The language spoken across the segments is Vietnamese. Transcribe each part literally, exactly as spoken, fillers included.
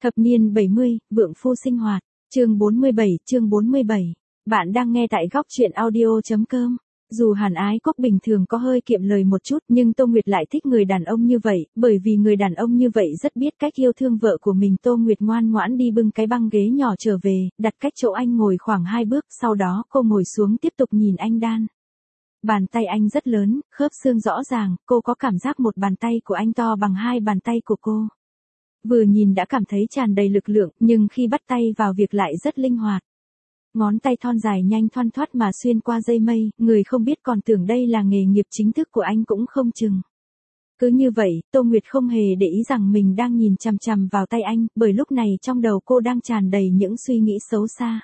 Thập niên bảy mươi, vượng phu sinh hoạt, chương bốn mươi bảy, chương bốn mươi bảy. Bạn đang nghe tại góc truyện audio.com. Dù Hàn Ái Quốc bình thường có hơi kiệm lời một chút, nhưng Tô Nguyệt lại thích người đàn ông như vậy, bởi vì người đàn ông như vậy rất biết cách yêu thương vợ của mình. Tô Nguyệt ngoan ngoãn đi bưng cái băng ghế nhỏ trở về, đặt cách chỗ anh ngồi khoảng hai bước, sau đó cô ngồi xuống tiếp tục nhìn anh đan. Bàn tay anh rất lớn, khớp xương rõ ràng, cô có cảm giác một bàn tay của anh to bằng hai bàn tay của cô. Vừa nhìn đã cảm thấy tràn đầy lực lượng, nhưng khi bắt tay vào việc lại rất linh hoạt. Ngón tay thon dài nhanh thoăn thoắt mà xuyên qua dây mây, người không biết còn tưởng đây là nghề nghiệp chính thức của anh cũng không chừng. Cứ như vậy, Tô Nguyệt không hề để ý rằng mình đang nhìn chằm chằm vào tay anh, bởi lúc này trong đầu cô đang tràn đầy những suy nghĩ xấu xa.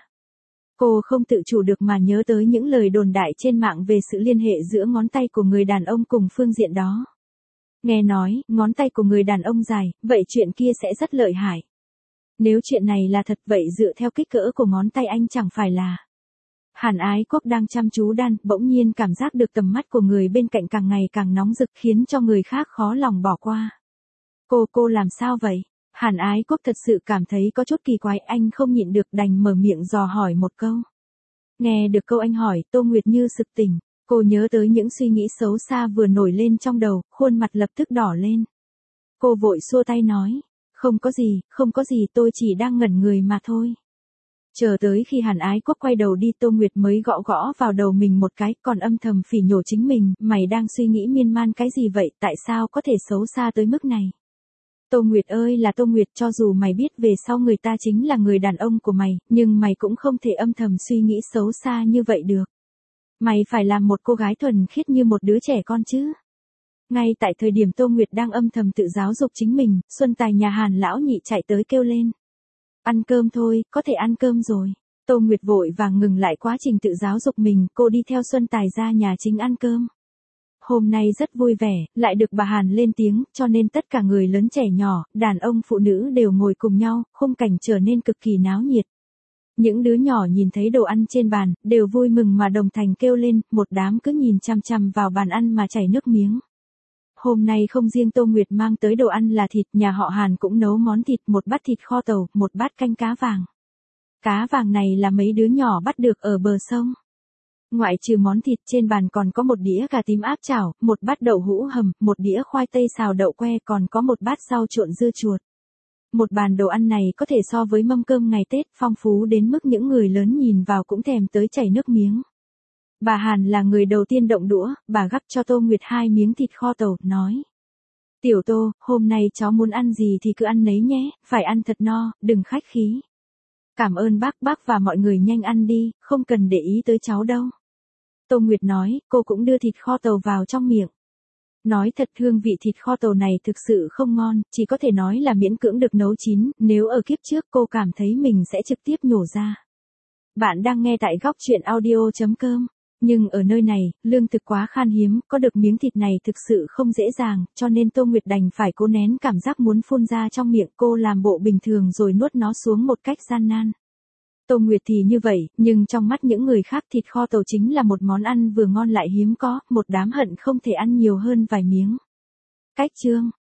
Cô không tự chủ được mà nhớ tới những lời đồn đại trên mạng về sự liên hệ giữa ngón tay của người đàn ông cùng phương diện đó. Nghe nói, ngón tay của người đàn ông dài, vậy chuyện kia sẽ rất lợi hại. Nếu chuyện này là thật vậy dựa theo kích cỡ của ngón tay anh chẳng phải là... Hàn Ái Quốc đang chăm chú đan, bỗng nhiên cảm giác được tầm mắt của người bên cạnh càng ngày càng nóng rực khiến cho người khác khó lòng bỏ qua. Cô, cô làm sao vậy? Hàn Ái Quốc thật sự cảm thấy có chút kỳ quái, anh không nhịn được đành mở miệng dò hỏi một câu. Nghe được câu anh hỏi, Tô Nguyệt như sực tỉnh. Cô nhớ tới những suy nghĩ xấu xa vừa nổi lên trong đầu, khuôn mặt lập tức đỏ lên. Cô vội xua tay nói, không có gì, không có gì, tôi chỉ đang ngẩn người mà thôi. Chờ tới khi Hàn Ái Quốc quay đầu đi, Tô Nguyệt mới gõ gõ vào đầu mình một cái, còn âm thầm phỉ nhổ chính mình, mày đang suy nghĩ miên man cái gì vậy, tại sao có thể xấu xa tới mức này? Tô Nguyệt ơi là Tô Nguyệt, cho dù mày biết về sau người ta chính là người đàn ông của mày, nhưng mày cũng không thể âm thầm suy nghĩ xấu xa như vậy được. Mày phải làm một cô gái thuần khiết như một đứa trẻ con chứ. Ngay tại thời điểm Tô Nguyệt đang âm thầm tự giáo dục chính mình, Xuân Tài nhà Hàn lão nhị chạy tới kêu lên. Ăn cơm thôi, có thể ăn cơm rồi. Tô Nguyệt vội vàng ngừng lại quá trình tự giáo dục mình, cô đi theo Xuân Tài ra nhà chính ăn cơm. Hôm nay rất vui vẻ, lại được bà Hàn lên tiếng, cho nên tất cả người lớn trẻ nhỏ, đàn ông phụ nữ đều ngồi cùng nhau, khung cảnh trở nên cực kỳ náo nhiệt. Những đứa nhỏ nhìn thấy đồ ăn trên bàn, đều vui mừng mà đồng thành kêu lên, một đám cứ nhìn chằm chằm vào bàn ăn mà chảy nước miếng. Hôm nay không riêng Tô Nguyệt mang tới đồ ăn là thịt, nhà họ Hàn cũng nấu món thịt, một bát thịt kho tàu, một bát canh cá vàng. Cá vàng này là mấy đứa nhỏ bắt được ở bờ sông. Ngoại trừ món thịt trên bàn còn có một đĩa cà tím áp chảo, một bát đậu hũ hầm, một đĩa khoai tây xào đậu que, còn có một bát rau trộn dưa chuột. Một bàn đồ ăn này có thể so với mâm cơm ngày Tết, phong phú đến mức những người lớn nhìn vào cũng thèm tới chảy nước miếng. Bà Hàn là người đầu tiên động đũa, bà gắp cho Tô Nguyệt hai miếng thịt kho tàu, nói. Tiểu Tô, hôm nay cháu muốn ăn gì thì cứ ăn nấy nhé, phải ăn thật no, đừng khách khí. Cảm ơn bác, bác và mọi người nhanh ăn đi, không cần để ý tới cháu đâu. Tô Nguyệt nói, cô cũng đưa thịt kho tàu vào trong miệng. Nói thật, hương vị thịt kho tàu này thực sự không ngon, chỉ có thể nói là miễn cưỡng được nấu chín, nếu ở kiếp trước cô cảm thấy mình sẽ trực tiếp nhổ ra. Bạn đang nghe tại góc truyện audio.com. Nhưng ở nơi này, lương thực quá khan hiếm, có được miếng thịt này thực sự không dễ dàng, cho nên Tô Nguyệt đành phải cố nén cảm giác muốn phun ra trong miệng, cô làm bộ bình thường rồi nuốt nó xuống một cách gian nan. Tô Nguyệt thì như vậy, nhưng trong mắt những người khác thịt kho tàu chính là một món ăn vừa ngon lại hiếm có, một đám hận không thể ăn nhiều hơn vài miếng. Cách chương,